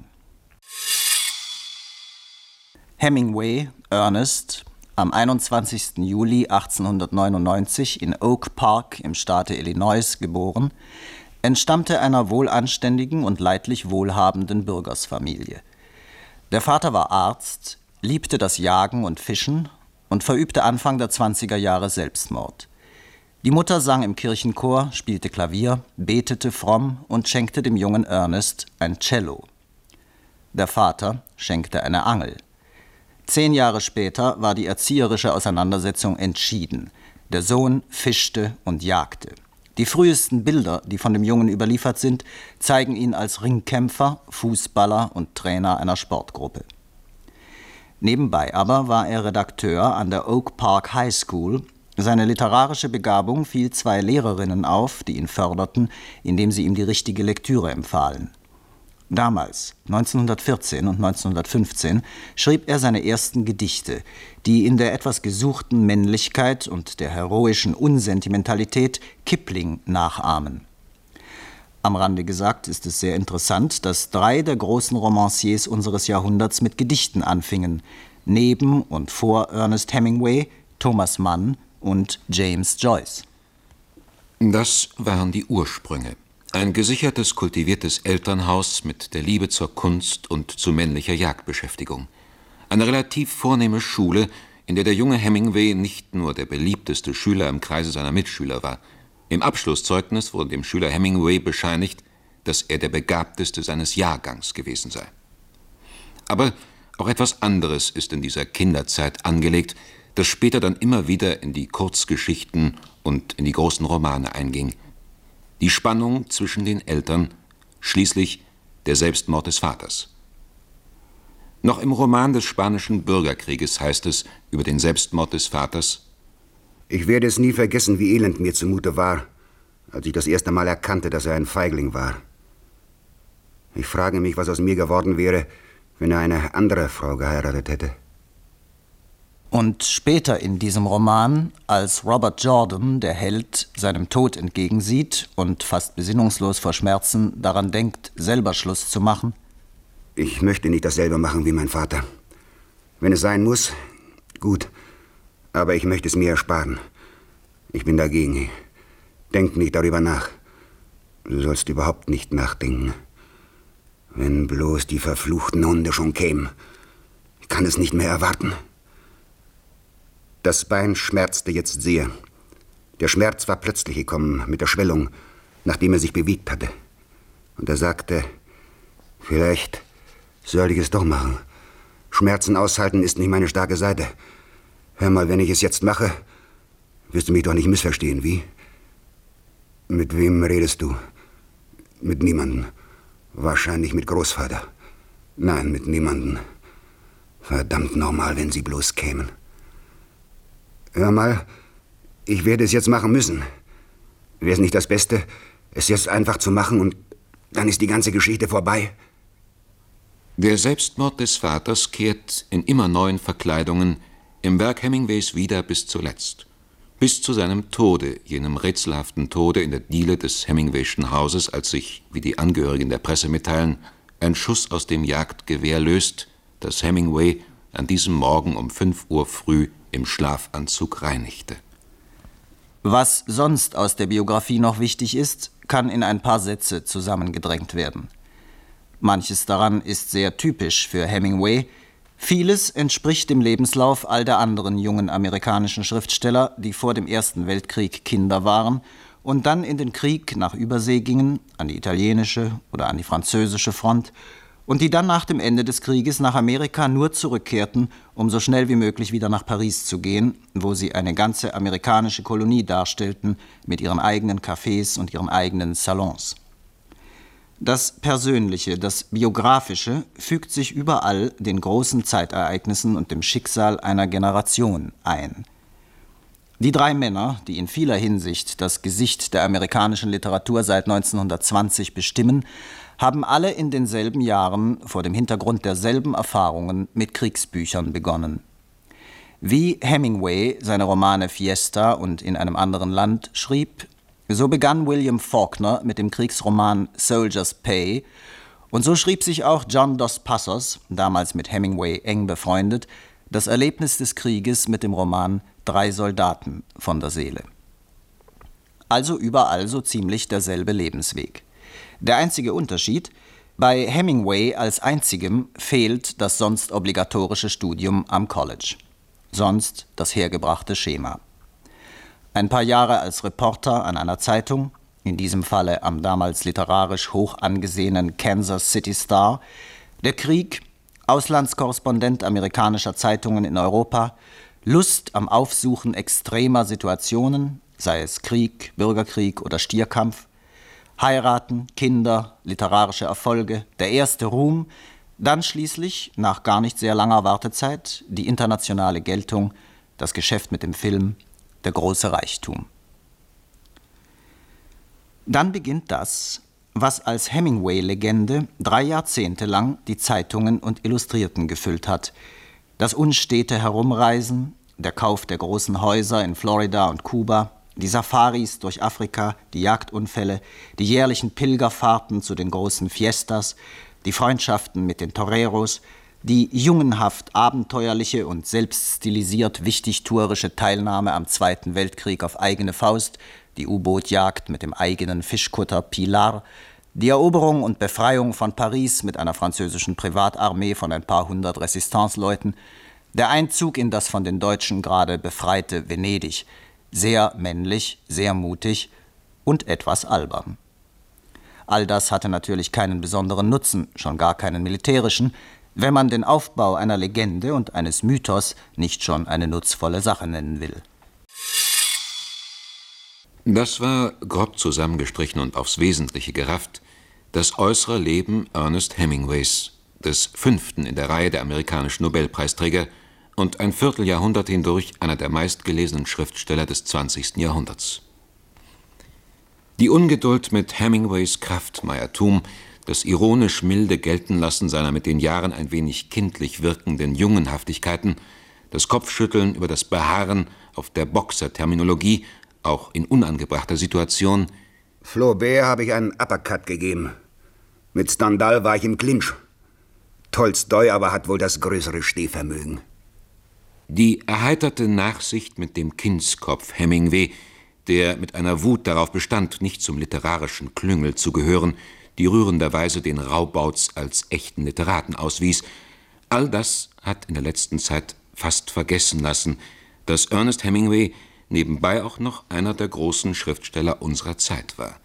Hemingway, Ernest, am einundzwanzigsten Juli achtzehnhundertneunundneunzig in Oak Park im Staate Illinois geboren, entstammte einer wohlanständigen und leidlich wohlhabenden Bürgersfamilie. Der Vater war Arzt, liebte das Jagen und Fischen und verübte Anfang der zwanziger Jahre Selbstmord. Die Mutter sang im Kirchenchor, spielte Klavier, betete fromm und schenkte dem jungen Ernest ein Cello. Der Vater schenkte eine Angel. Zehn Jahre später war die erzieherische Auseinandersetzung entschieden. Der Sohn fischte und jagte. Die frühesten Bilder, die von dem Jungen überliefert sind, zeigen ihn als Ringkämpfer, Fußballer und Trainer einer Sportgruppe. Nebenbei aber war er Redakteur an der Oak Park High School. Seine literarische Begabung fiel zwei Lehrerinnen auf, die ihn förderten, indem sie ihm die richtige Lektüre empfahlen. Damals, neunzehnhundertvierzehn und neunzehnhundertfünfzehn, schrieb er seine ersten Gedichte, die in der etwas gesuchten Männlichkeit und der heroischen Unsentimentalität Kipling nachahmen. Am Rande gesagt ist es sehr interessant, dass drei der großen Romanciers unseres Jahrhunderts mit Gedichten anfingen, neben und vor Ernest Hemingway, Thomas Mann und James Joyce. Das waren die Ursprünge. Ein gesichertes, kultiviertes Elternhaus mit der Liebe zur Kunst und zu männlicher Jagdbeschäftigung. Eine relativ vornehme Schule, in der der junge Hemingway nicht nur der beliebteste Schüler im Kreise seiner Mitschüler war. Im Abschlusszeugnis wurde dem Schüler Hemingway bescheinigt, dass er der Begabteste seines Jahrgangs gewesen sei. Aber auch etwas anderes ist in dieser Kinderzeit angelegt, das später dann immer wieder in die Kurzgeschichten und in die großen Romane einging. Die Spannung zwischen den Eltern, schließlich der Selbstmord des Vaters. Noch im Roman des Spanischen Bürgerkrieges heißt es über den Selbstmord des Vaters: Ich werde es nie vergessen, wie elend mir zumute war, als ich das erste Mal erkannte, dass er ein Feigling war. Ich frage mich, was aus mir geworden wäre, wenn er eine andere Frau geheiratet hätte. Und später in diesem Roman, als Robert Jordan, der Held, seinem Tod entgegensieht und fast besinnungslos vor Schmerzen daran denkt, selber Schluss zu machen: Ich möchte nicht dasselbe machen wie mein Vater. Wenn es sein muss, gut. Aber ich möchte es mir ersparen. Ich bin dagegen. Denk nicht darüber nach. Du sollst überhaupt nicht nachdenken. Wenn bloß die verfluchten Hunde schon kämen. Ich kann es nicht mehr erwarten. Das Bein schmerzte jetzt sehr. Der Schmerz war plötzlich gekommen mit der Schwellung, nachdem er sich bewegt hatte. Und er sagte, vielleicht soll ich es doch machen. Schmerzen aushalten ist nicht meine starke Seite. Hör mal, wenn ich es jetzt mache, wirst du mich doch nicht missverstehen, wie? Mit wem redest du? Mit niemandem. Wahrscheinlich mit Großvater. Nein, mit niemandem. Verdammt nochmal, wenn sie bloß kämen. Hör mal, ich werde es jetzt machen müssen. Wäre es nicht das Beste, es jetzt einfach zu machen und dann ist die ganze Geschichte vorbei? Der Selbstmord des Vaters kehrt in immer neuen Verkleidungen im Werk Hemingways wieder bis zuletzt. Bis zu seinem Tode, jenem rätselhaften Tode in der Diele des Hemingwayschen Hauses, als sich, wie die Angehörigen der Presse mitteilen, ein Schuss aus dem Jagdgewehr löst, das Hemingway an diesem Morgen um fünf Uhr früh im Schlafanzug reinigte. Was sonst aus der Biografie noch wichtig ist, kann in ein paar Sätze zusammengedrängt werden. Manches daran ist sehr typisch für Hemingway, vieles entspricht dem Lebenslauf all der anderen jungen amerikanischen Schriftsteller, die vor dem Ersten Weltkrieg Kinder waren und dann in den Krieg nach Übersee gingen, an die italienische oder an die französische Front, und die dann nach dem Ende des Krieges nach Amerika nur zurückkehrten, um so schnell wie möglich wieder nach Paris zu gehen, wo sie eine ganze amerikanische Kolonie darstellten, mit ihren eigenen Cafés und ihren eigenen Salons. Das Persönliche, das Biografische fügt sich überall den großen Zeitereignissen und dem Schicksal einer Generation ein. Die drei Männer, die in vieler Hinsicht das Gesicht der amerikanischen Literatur seit neunzehnhundertzwanzig bestimmen, haben alle in denselben Jahren vor dem Hintergrund derselben Erfahrungen mit Kriegsbüchern begonnen. Wie Hemingway seine Romane Fiesta und In einem anderen Land schrieb, so begann William Faulkner mit dem Kriegsroman Soldier's Pay, und so schrieb sich auch John Dos Passos, damals mit Hemingway eng befreundet, das Erlebnis des Krieges mit dem Roman Drei Soldaten von der Seele. Also überall so ziemlich derselbe Lebensweg. Der einzige Unterschied: bei Hemingway als einzigem fehlt das sonst obligatorische Studium am College. Sonst das hergebrachte Schema. Ein paar Jahre als Reporter an einer Zeitung, in diesem Falle am damals literarisch hoch angesehenen Kansas City Star, der Krieg, Auslandskorrespondent amerikanischer Zeitungen in Europa, Lust am Aufsuchen extremer Situationen, sei es Krieg, Bürgerkrieg oder Stierkampf, Heiraten, Kinder, literarische Erfolge, der erste Ruhm, dann schließlich, nach gar nicht sehr langer Wartezeit, die internationale Geltung, das Geschäft mit dem Film, der große Reichtum. Dann beginnt das, was als Hemingway-Legende drei Jahrzehnte lang die Zeitungen und Illustrierten gefüllt hat: das unstete Herumreisen, der Kauf der großen Häuser in Florida und Kuba, die Safaris durch Afrika, die Jagdunfälle, die jährlichen Pilgerfahrten zu den großen Fiestas, die Freundschaften mit den Toreros, die jungenhaft abenteuerliche und selbststilisiert wichtigtuerische Teilnahme am Zweiten Weltkrieg auf eigene Faust, die U-Boot-Jagd mit dem eigenen Fischkutter Pilar, die Eroberung und Befreiung von Paris mit einer französischen Privatarmee von ein paar hundert Resistance-Leuten, der Einzug in das von den Deutschen gerade befreite Venedig, sehr männlich, sehr mutig und etwas albern. All das hatte natürlich keinen besonderen Nutzen, schon gar keinen militärischen, wenn man den Aufbau einer Legende und eines Mythos nicht schon eine nutzvolle Sache nennen will. Das war, grob zusammengestrichen und aufs Wesentliche gerafft, das äußere Leben Ernest Hemingways, des fünften in der Reihe der amerikanischen Nobelpreisträger und ein Vierteljahrhundert hindurch einer der meistgelesenen Schriftsteller des zwanzigsten Jahrhunderts. Die Ungeduld mit Hemingways Kraftmeiertum, das ironisch milde Geltenlassen seiner mit den Jahren ein wenig kindlich wirkenden Jungenhaftigkeiten, das Kopfschütteln über das Beharren auf der Boxerterminologie, auch in unangebrachter Situation. Flaubert habe ich einen Uppercut gegeben. Mit Stendhal war ich im Clinch. Tolstoi aber hat wohl das größere Stehvermögen. Die erheiterte Nachsicht mit dem Kindskopf Hemingway, der mit einer Wut darauf bestand, nicht zum literarischen Klüngel zu gehören, die rührenderweise den Raubauz als echten Literaten auswies, all das hat in der letzten Zeit fast vergessen lassen, dass Ernest Hemingway nebenbei auch noch einer der großen Schriftsteller unserer Zeit war.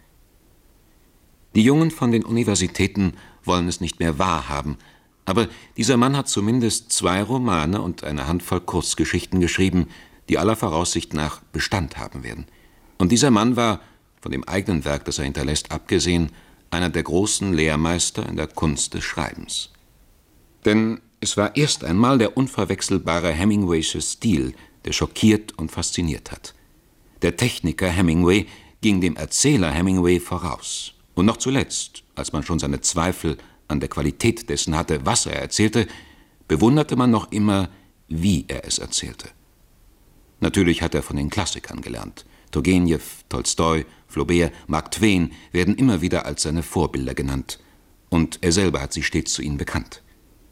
Die Jungen von den Universitäten wollen es nicht mehr wahrhaben, aber dieser Mann hat zumindest zwei Romane und eine Handvoll Kurzgeschichten geschrieben, die aller Voraussicht nach Bestand haben werden. Und dieser Mann war, von dem eigenen Werk, das er hinterlässt, abgesehen, einer der großen Lehrmeister in der Kunst des Schreibens. Denn es war erst einmal der unverwechselbare Hemingwaysche Stil, der schockiert und fasziniert hat. Der Techniker Hemingway ging dem Erzähler Hemingway voraus. Und noch zuletzt, als man schon seine Zweifel an der Qualität dessen hatte, was er erzählte, bewunderte man noch immer, wie er es erzählte. Natürlich hat er von den Klassikern gelernt. Turgenew, Tolstoi, Flaubert, Mark Twain werden immer wieder als seine Vorbilder genannt. Und er selber hat sie stets zu ihnen bekannt.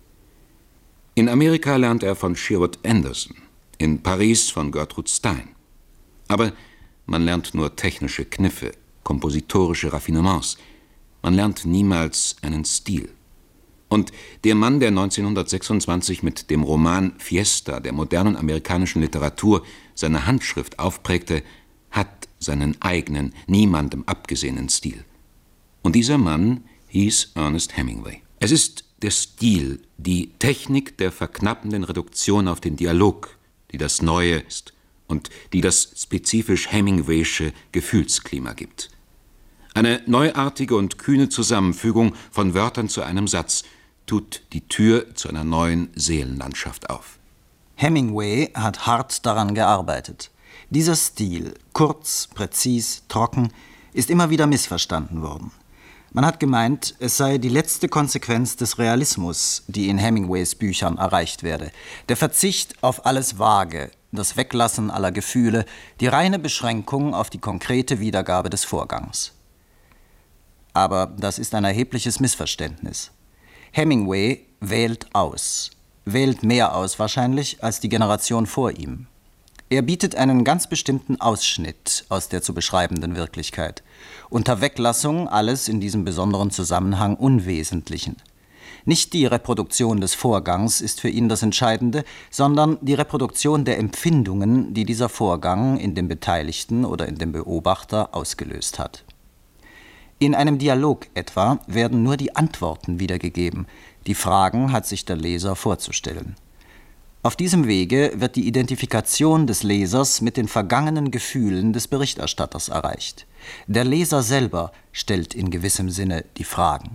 In Amerika lernt er von Sherwood Anderson, in Paris von Gertrude Stein. Aber man lernt nur technische Kniffe, kompositorische Raffinements. Man lernt niemals einen Stil. Und der Mann, der neunzehnhundertsechsundzwanzig mit dem Roman Fiesta der modernen amerikanischen Literatur seine Handschrift aufprägte, hat seinen eigenen, niemandem abgesehenen Stil. Und dieser Mann hieß Ernest Hemingway. Es ist der Stil, die Technik der verknappenden Reduktion auf den Dialog, die das Neue ist und die das spezifisch Hemingwaysche Gefühlsklima gibt. Eine neuartige und kühne Zusammenfügung von Wörtern zu einem Satz tut die Tür zu einer neuen Seelenlandschaft auf. Hemingway hat hart daran gearbeitet. Dieser Stil, kurz, präzis, trocken, ist immer wieder missverstanden worden. Man hat gemeint, es sei die letzte Konsequenz des Realismus, die in Hemingways Büchern erreicht werde. Der Verzicht auf alles Vage, das Weglassen aller Gefühle, die reine Beschränkung auf die konkrete Wiedergabe des Vorgangs. Aber das ist ein erhebliches Missverständnis. Hemingway wählt aus, wählt mehr aus wahrscheinlich als die Generation vor ihm. Er bietet einen ganz bestimmten Ausschnitt aus der zu beschreibenden Wirklichkeit, unter Weglassung alles in diesem besonderen Zusammenhang Unwesentlichen. Nicht die Reproduktion des Vorgangs ist für ihn das Entscheidende, sondern die Reproduktion der Empfindungen, die dieser Vorgang in dem Beteiligten oder in dem Beobachter ausgelöst hat. In einem Dialog etwa werden nur die Antworten wiedergegeben, die Fragen hat sich der Leser vorzustellen. Auf diesem Wege wird die Identifikation des Lesers mit den vergangenen Gefühlen des Berichterstatters erreicht. Der Leser selber stellt in gewissem Sinne die Fragen.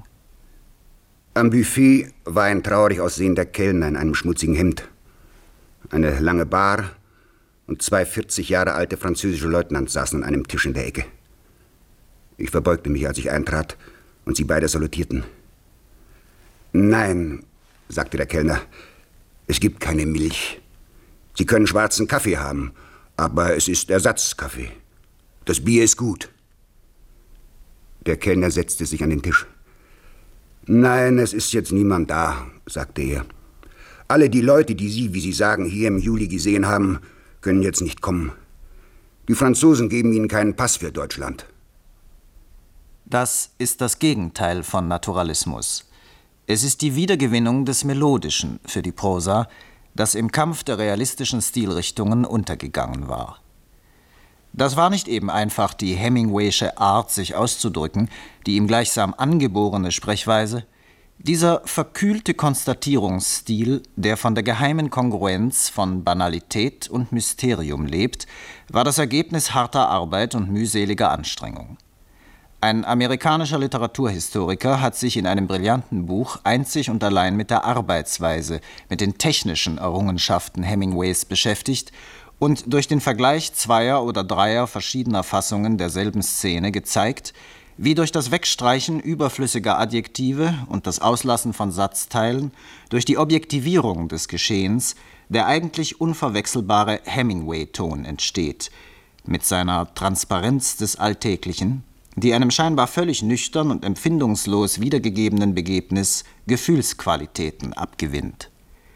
Am Buffet war ein traurig aussehender Kellner in einem schmutzigen Hemd. Eine lange Bar und zwei vierzig Jahre alte französische Leutnants saßen an einem Tisch in der Ecke. Ich verbeugte mich, als ich eintrat, und sie beide salutierten. »Nein«, sagte der Kellner, »es gibt keine Milch. Sie können schwarzen Kaffee haben, aber es ist Ersatzkaffee. Das Bier ist gut.« Der Kellner setzte sich an den Tisch. »Nein, es ist jetzt niemand da«, sagte er. »Alle die Leute, die Sie, wie Sie sagen, hier im Juli gesehen haben, können jetzt nicht kommen. Die Franzosen geben Ihnen keinen Pass für Deutschland.« Das ist das Gegenteil von Naturalismus. Es ist die Wiedergewinnung des Melodischen für die Prosa, das im Kampf der realistischen Stilrichtungen untergegangen war. Das war nicht eben einfach die Hemingwaysche Art, sich auszudrücken, die ihm gleichsam angeborene Sprechweise. Dieser verkühlte Konstatierungsstil, der von der geheimen Kongruenz von Banalität und Mysterium lebt, war das Ergebnis harter Arbeit und mühseliger Anstrengung. Ein amerikanischer Literaturhistoriker hat sich in einem brillanten Buch einzig und allein mit der Arbeitsweise, mit den technischen Errungenschaften Hemingways beschäftigt und durch den Vergleich zweier oder dreier verschiedener Fassungen derselben Szene gezeigt, wie durch das Wegstreichen überflüssiger Adjektive und das Auslassen von Satzteilen, durch die Objektivierung des Geschehens, der eigentlich unverwechselbare Hemingway-Ton entsteht, mit seiner Transparenz des Alltäglichen, die einem scheinbar völlig nüchtern und empfindungslos wiedergegebenen Begebnis Gefühlsqualitäten abgewinnt.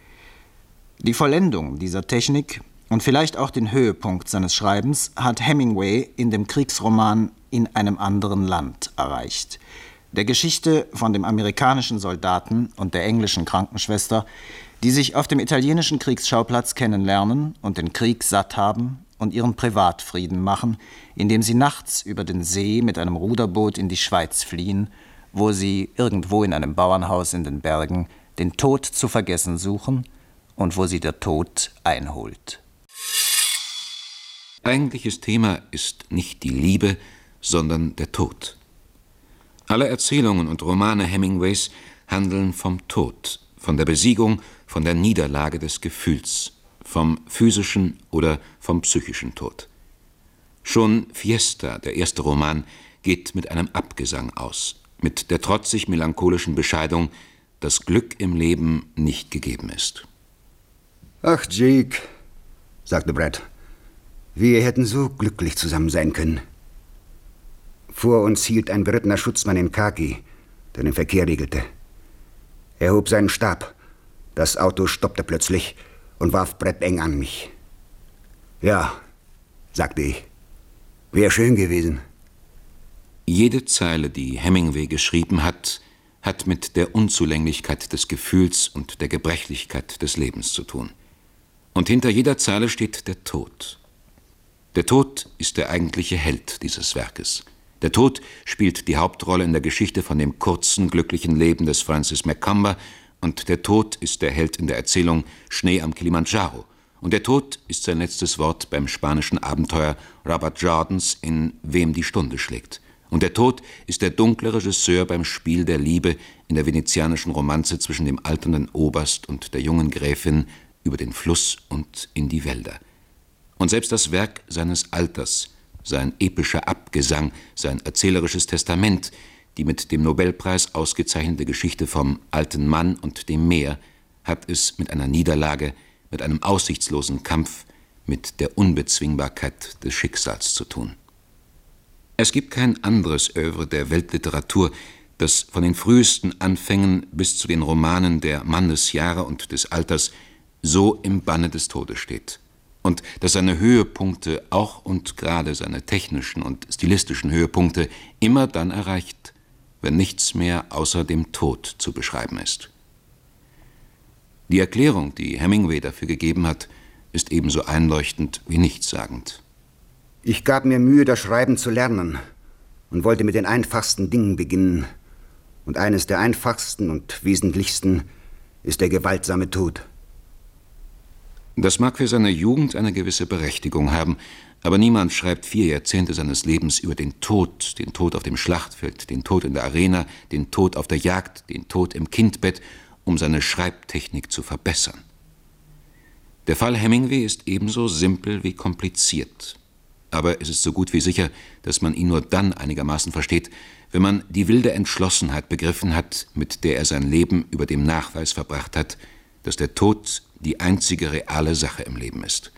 Die Vollendung dieser Technik und vielleicht auch den Höhepunkt seines Schreibens hat Hemingway in dem Kriegsroman »In einem anderen Land« erreicht, der Geschichte von dem amerikanischen Soldaten und der englischen Krankenschwester, die sich auf dem italienischen Kriegsschauplatz kennenlernen und den Krieg satt haben und ihren Privatfrieden machen, indem sie nachts über den See mit einem Ruderboot in die Schweiz fliehen, wo sie irgendwo in einem Bauernhaus in den Bergen den Tod zu vergessen suchen und wo sie der Tod einholt. Eigentliches Thema ist nicht die Liebe, sondern der Tod. Alle Erzählungen und Romane Hemingways handeln vom Tod, von der Besiegung, von der Niederlage des Gefühls, vom physischen oder vom psychischen Tod. Schon Fiesta, der erste Roman, geht mit einem Abgesang aus, mit der trotzig melancholischen Bescheidung, dass Glück im Leben nicht gegeben ist. »Ach, Jake«, sagte Brett, »wir hätten so glücklich zusammen sein können.« Vor uns hielt ein berittener Schutzmann in Khaki, der den Verkehr regelte. Er hob seinen Stab. Das Auto stoppte plötzlich und warf Brett eng an mich. »Ja«, sagte ich, »wäre schön gewesen.« Jede Zeile, die Hemingway geschrieben hat, hat mit der Unzulänglichkeit des Gefühls und der Gebrechlichkeit des Lebens zu tun. Und hinter jeder Zeile steht der Tod. Der Tod ist der eigentliche Held dieses Werkes. Der Tod spielt die Hauptrolle in der Geschichte von dem kurzen, glücklichen Leben des Francis Macomber, und der Tod ist der Held in der Erzählung Schnee am Kilimandscharo. Und der Tod ist sein letztes Wort beim spanischen Abenteuer Robert Jordans in Wem die Stunde schlägt. Und der Tod ist der dunkle Regisseur beim Spiel der Liebe in der venezianischen Romanze zwischen dem alternden Oberst und der jungen Gräfin über den Fluss und in die Wälder. Und selbst das Werk seines Alters, sein epischer Abgesang, sein erzählerisches Testament, die mit dem Nobelpreis ausgezeichnete Geschichte vom alten Mann und dem Meer, hat es mit einer Niederlage, mit einem aussichtslosen Kampf, mit der Unbezwingbarkeit des Schicksals zu tun. Es gibt kein anderes Œuvre der Weltliteratur, das von den frühesten Anfängen bis zu den Romanen der Mann des Jahre und des Alters so im Banne des Todes steht. Und dass seine Höhepunkte, auch und gerade seine technischen und stilistischen Höhepunkte, immer dann erreicht, wenn nichts mehr außer dem Tod zu beschreiben ist. Die Erklärung, die Hemingway dafür gegeben hat, ist ebenso einleuchtend wie nichtssagend. Ich gab mir Mühe, das Schreiben zu lernen und wollte mit den einfachsten Dingen beginnen. Und eines der einfachsten und wesentlichsten ist der gewaltsame Tod. Das mag für seine Jugend eine gewisse Berechtigung haben, aber niemand schreibt vier Jahrzehnte seines Lebens über den Tod, den Tod auf dem Schlachtfeld, den Tod in der Arena, den Tod auf der Jagd, den Tod im Kindbett, um seine Schreibtechnik zu verbessern. Der Fall Hemingway ist ebenso simpel wie kompliziert. Aber es ist so gut wie sicher, dass man ihn nur dann einigermaßen versteht, wenn man die wilde Entschlossenheit begriffen hat, mit der er sein Leben über dem Nachweis verbracht hat, dass der Tod die einzige reale Sache im Leben ist.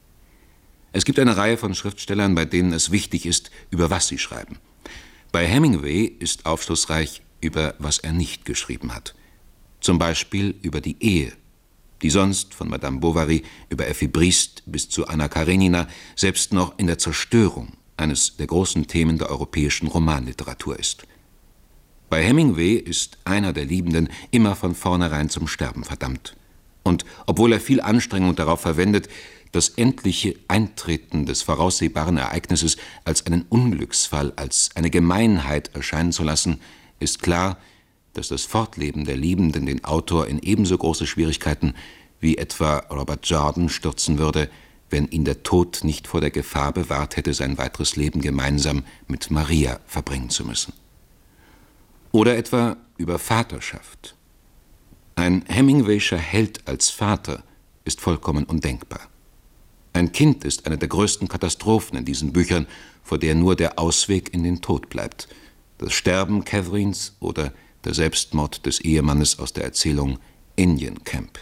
Es gibt eine Reihe von Schriftstellern, bei denen es wichtig ist, über was sie schreiben. Bei Hemingway ist aufschlussreich, über was er nicht geschrieben hat. Zum Beispiel über die Ehe, die sonst von Madame Bovary über Effi Briest bis zu Anna Karenina selbst noch in der Zerstörung eines der großen Themen der europäischen Romanliteratur ist. Bei Hemingway ist einer der Liebenden immer von vornherein zum Sterben verdammt. Und obwohl er viel Anstrengung darauf verwendet, das endliche Eintreten des voraussehbaren Ereignisses als einen Unglücksfall, als eine Gemeinheit erscheinen zu lassen, ist klar, dass das Fortleben der Liebenden den Autor in ebenso große Schwierigkeiten wie etwa Robert Jordan stürzen würde, wenn ihn der Tod nicht vor der Gefahr bewahrt hätte, sein weiteres Leben gemeinsam mit Maria verbringen zu müssen. Oder etwa über Vaterschaft. Ein Hemingwayscher Held als Vater ist vollkommen undenkbar. Ein Kind ist eine der größten Katastrophen in diesen Büchern, vor der nur der Ausweg in den Tod bleibt. Das Sterben Catherines oder der Selbstmord des Ehemannes aus der Erzählung Indian Camp.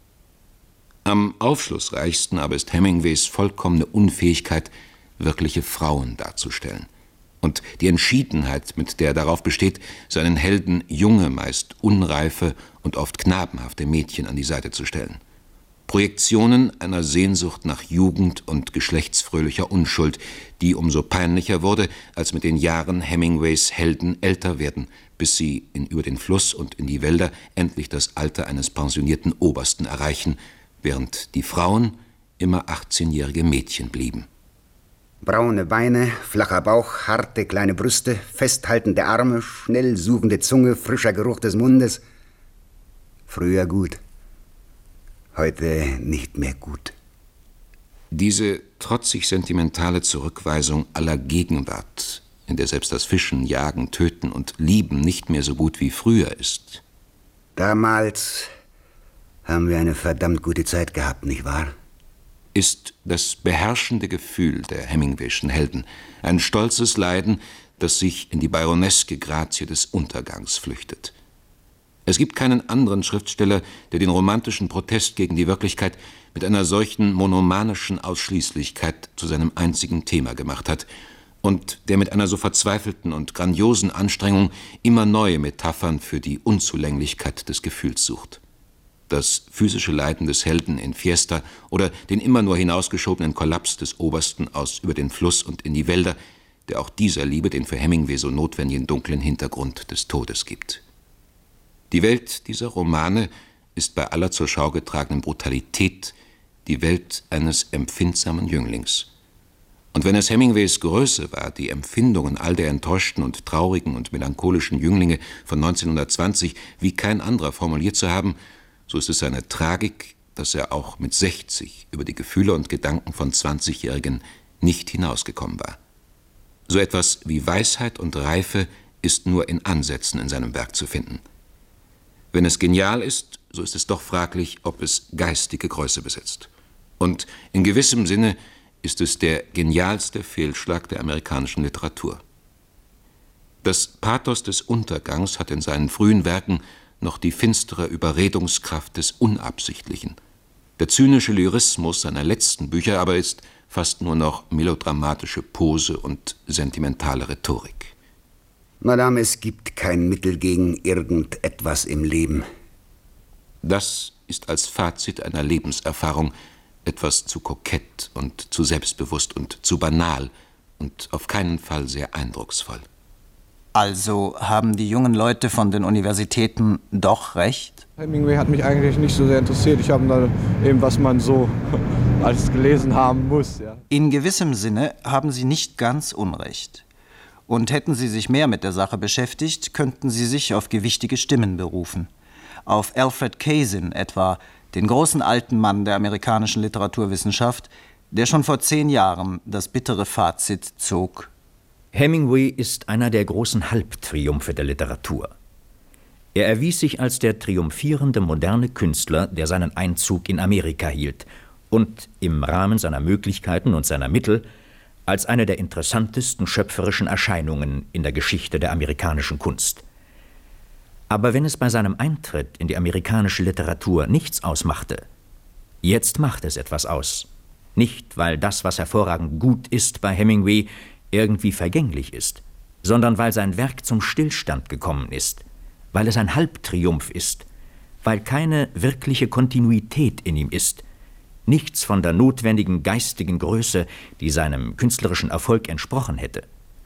Am aufschlussreichsten aber ist Hemingways vollkommene Unfähigkeit, wirkliche Frauen darzustellen. Und die Entschiedenheit, mit der er darauf besteht, seinen Helden junge, meist unreife und oft knabenhafte Mädchen an die Seite zu stellen. Projektionen einer Sehnsucht nach Jugend und geschlechtsfröhlicher Unschuld, die umso peinlicher wurde, als mit den Jahren Hemingways Helden älter werden, bis sie in Über den Fluss und in die Wälder endlich das Alter eines pensionierten Obersten erreichen, während die Frauen immer achtzehnjährige Mädchen blieben. Braune Beine, flacher Bauch, harte kleine Brüste, festhaltende Arme, schnell suchende Zunge, frischer Geruch des Mundes. Früher gut, heute nicht mehr gut. Diese trotzig sentimentale Zurückweisung aller Gegenwart, in der selbst das Fischen, Jagen, Töten und Lieben nicht mehr so gut wie früher ist. Damals haben wir eine verdammt gute Zeit gehabt, nicht wahr? Ist das beherrschende Gefühl der Hemingwayschen Helden, ein stolzes Leiden, das sich in die baroneske Grazie des Untergangs flüchtet. Es gibt keinen anderen Schriftsteller, der den romantischen Protest gegen die Wirklichkeit mit einer solchen monomanischen Ausschließlichkeit zu seinem einzigen Thema gemacht hat und der mit einer so verzweifelten und grandiosen Anstrengung immer neue Metaphern für die Unzulänglichkeit des Gefühls sucht. Das physische Leiden des Helden in Fiesta oder den immer nur hinausgeschobenen Kollaps des Obersten aus Über den Fluss und in die Wälder, der auch dieser Liebe den für Hemingway so notwendigen dunklen Hintergrund des Todes gibt. Die Welt dieser Romane ist bei aller zur Schau getragenen Brutalität die Welt eines empfindsamen Jünglings. Und wenn es Hemingways Größe war, die Empfindungen all der enttäuschten und traurigen und melancholischen Jünglinge von neunzehnhundertzwanzig wie kein anderer formuliert zu haben, so ist es seine Tragik, dass er auch mit sechzig über die Gefühle und Gedanken von zwanzigjährigen nicht hinausgekommen war. So etwas wie Weisheit und Reife ist nur in Ansätzen in seinem Werk zu finden. Wenn es genial ist, so ist es doch fraglich, ob es geistige Größe besitzt. Und in gewissem Sinne ist es der genialste Fehlschlag der amerikanischen Literatur. Das Pathos des Untergangs hat in seinen frühen Werken noch die finstere Überredungskraft des Unabsichtlichen. Der zynische Lyrismus seiner letzten Bücher aber ist fast nur noch melodramatische Pose und sentimentale Rhetorik. Madame, es gibt kein Mittel gegen irgendetwas im Leben. Das ist als Fazit einer Lebenserfahrung etwas zu kokett und zu selbstbewusst und zu banal und auf keinen Fall sehr eindrucksvoll. Also haben die jungen Leute von den Universitäten doch recht? Hemingway hat mich eigentlich nicht so sehr interessiert. Ich habe da eben, was man so alles gelesen haben muss. Ja. In gewissem Sinne haben Sie nicht ganz Unrecht. Und hätten Sie sich mehr mit der Sache beschäftigt, könnten Sie sich auf gewichtige Stimmen berufen. Auf Alfred Kazin etwa, den großen alten Mann der amerikanischen Literaturwissenschaft, der schon vor zehn Jahren das bittere Fazit zog: Hemingway ist einer der großen Halbtriumphe der Literatur. Er erwies sich als der triumphierende moderne Künstler, der seinen Einzug in Amerika hielt und im Rahmen seiner Möglichkeiten und seiner Mittel als eine der interessantesten schöpferischen Erscheinungen in der Geschichte der amerikanischen Kunst. Aber wenn es bei seinem Eintritt in die amerikanische Literatur nichts ausmachte, jetzt macht es etwas aus. Nicht, weil das, was hervorragend gut ist bei Hemingway, irgendwie vergänglich ist, sondern weil sein Werk zum Stillstand gekommen ist, weil es ein Halbtriumph ist, weil keine wirkliche Kontinuität in ihm ist, nichts von der notwendigen geistigen Größe, die seinem künstlerischen Erfolg entsprochen hätte.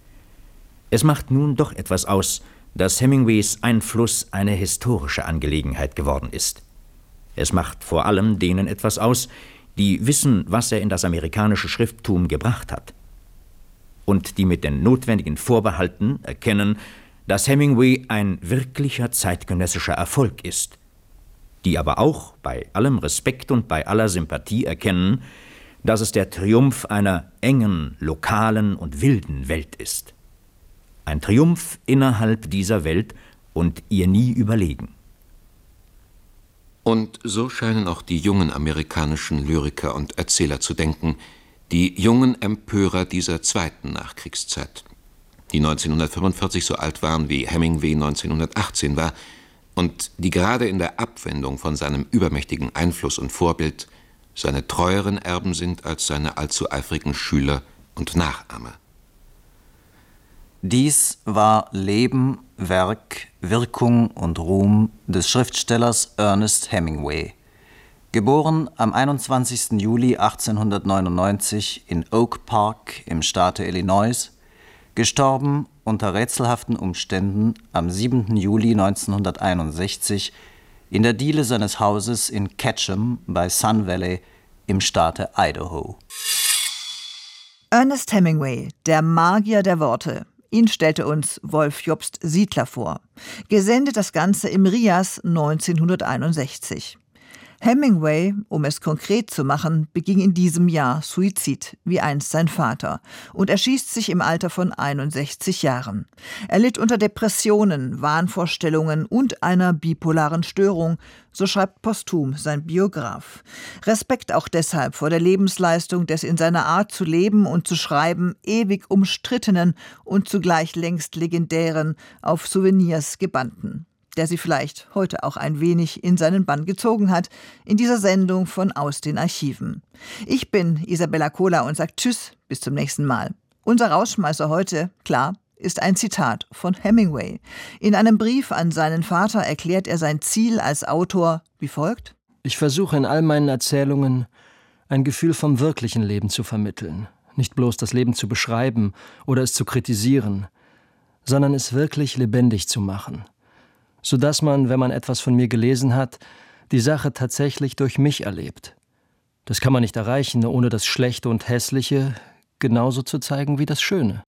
Es macht nun doch etwas aus, dass Hemingways Einfluss eine historische Angelegenheit geworden ist. Es macht vor allem denen etwas aus, die wissen, was er in das amerikanische Schrifttum gebracht hat. Und die mit den notwendigen Vorbehalten erkennen, dass Hemingway ein wirklicher zeitgenössischer Erfolg ist, die aber auch bei allem Respekt und bei aller Sympathie erkennen, dass es der Triumph einer engen, lokalen und wilden Welt ist. Ein Triumph innerhalb dieser Welt und ihr nie überlegen. Und so scheinen auch die jungen amerikanischen Lyriker und Erzähler zu denken, die jungen Empörer dieser zweiten Nachkriegszeit, die neunzehnhundertfünfundvierzig so alt waren, wie Hemingway neunzehnhundertachtzehn war und die gerade in der Abwendung von seinem übermächtigen Einfluss und Vorbild seine treueren Erben sind als seine allzu eifrigen Schüler und Nachahmer. Dies war Leben, Werk, Wirkung und Ruhm des Schriftstellers Ernest Hemingway, geboren am einundzwanzigsten Juli achtzehnhundertneunundneunzig in Oak Park im Staate Illinois, gestorben unter rätselhaften Umständen am siebenten Juli neunzehnhunderteinundsechzig in der Diele seines Hauses in Ketchum bei Sun Valley im Staate Idaho. Ernest Hemingway, der Magier der Worte. Ihn stellte uns Wolf Jobst Siedler vor. Gesendet das Ganze im Rias neunzehnhunderteinundsechzig. Hemingway, um es konkret zu machen, beging in diesem Jahr Suizid, wie einst sein Vater, und erschießt sich im Alter von einundsechzig Jahren. Er litt unter Depressionen, Wahnvorstellungen und einer bipolaren Störung, so schreibt posthum sein Biograf. Respekt auch deshalb vor der Lebensleistung des in seiner Art zu leben und zu schreiben ewig umstrittenen und zugleich längst legendären, auf Souvenirs gebannten, der sie vielleicht heute auch ein wenig in seinen Bann gezogen hat, in dieser Sendung von Aus den Archiven. Ich bin Isabella Kohler und sage Tschüss, bis zum nächsten Mal. Unser Rausschmeißer heute, klar, ist ein Zitat von Hemingway. In einem Brief an seinen Vater erklärt er sein Ziel als Autor wie folgt: Ich versuche in all meinen Erzählungen ein Gefühl vom wirklichen Leben zu vermitteln. Nicht bloß das Leben zu beschreiben oder es zu kritisieren, sondern es wirklich lebendig zu machen, sodass man, wenn man etwas von mir gelesen hat, die Sache tatsächlich durch mich erlebt. Das kann man nicht erreichen, ohne das Schlechte und Hässliche genauso zu zeigen wie das Schöne.